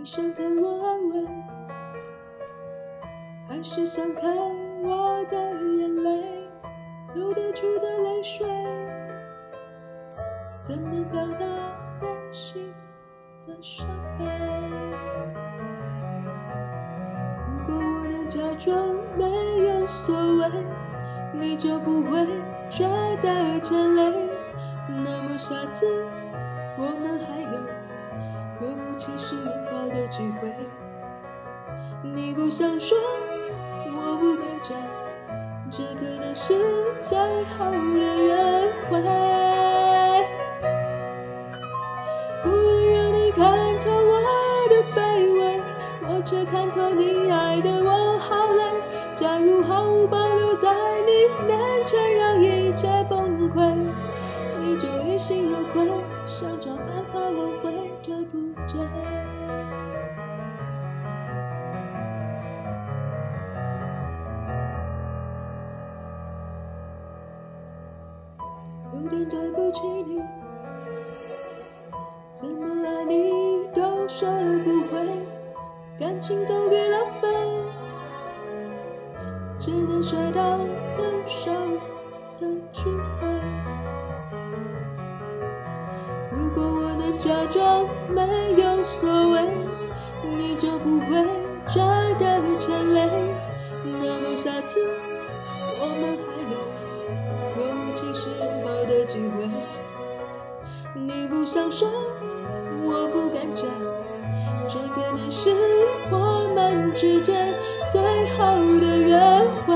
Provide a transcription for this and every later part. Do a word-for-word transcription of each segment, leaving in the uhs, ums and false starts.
你想给我安慰，还是想看我的眼泪流跌出的泪水？怎能表达内心的伤悲？如果我能假装没有所谓，你就不会觉得牵累。那么下次我们还有若无其事拥抱的机会。你不想说，我不敢讲，这可能是最后的约会。不愿让你看透我的卑微，我却看透你爱的我好累。假如毫无保留在你面前让一切崩溃，你就于心有愧，想找办法挽回，对不对？有点对不起你，怎么爱你都学不会，感情都给浪费，只能学到分手的智慧。如果我能假装没有所谓，你就不会觉得牵累。那么下次我们还有若无其事拥抱的机会。你不想说，我不敢讲，这可能是我们之间最后的约会。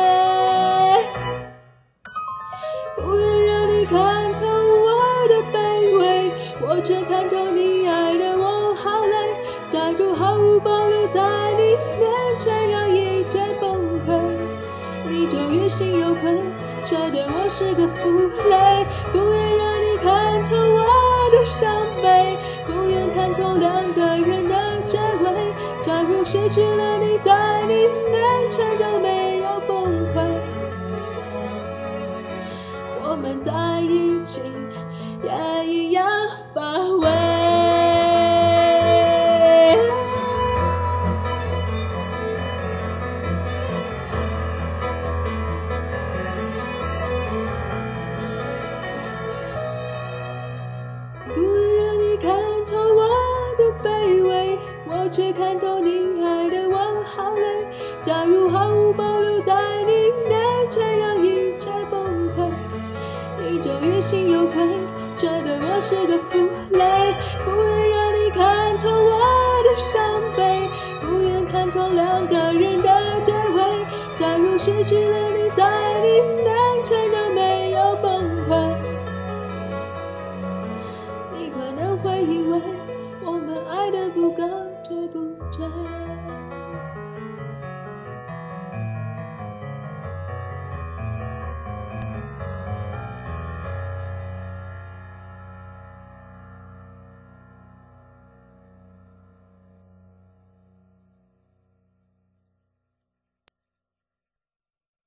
不愿让你看透我的卑微，我却看透你爱的我好累。假如毫无保留在你面前让一切崩溃，你就于心有愧，觉得我是个负累。不愿让你看透我的伤悲，不愿看透两个人的结尾。假如失去了你，在你面前都没有崩溃，我们在一起也一样乏味。不愿让你看透我的卑微，我却看透你爱的我好累。假如毫无保留在你面前让一切崩溃，你就于心有愧，觉得我是个负累。不愿让你看透我的伤悲，不愿看透两个人的结尾。假如失去了你，在